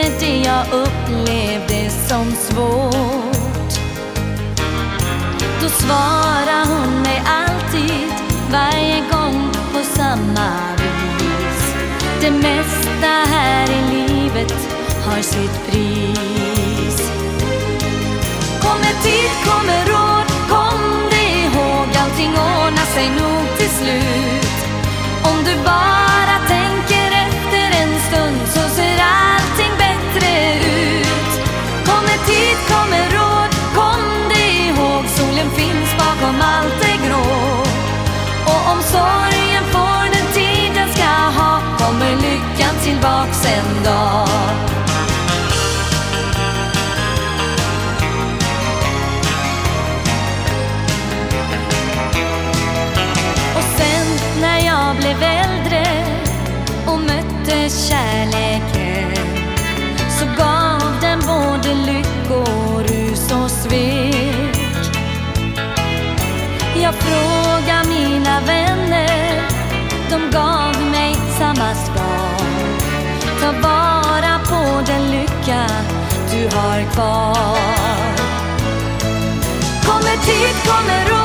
med det jag upplevde som svårt. Då svarar hon mig alltid, varje gång på samma vis: det mesta här i livet har sitt pris. Kommer tid, kommer råd, kom dig ihåg, allting ordnar sig nog till slut. Om du bara tänker efter en stund så ser allting bättre ut. Kommer tid, kommer råd, kom dig ihåg, solen finns bakom allt det grå. Och om sorgen får den tid den ska ha, kommer lyckan tillbaks en dag. Jag blev äldre och mötte kärleken, så gav den både lyckor, rus och svek. Jag frågade mina vänner, de gav mig samma svar: ta vara på den lycka du har kvar. Kommer tid, kommer råd,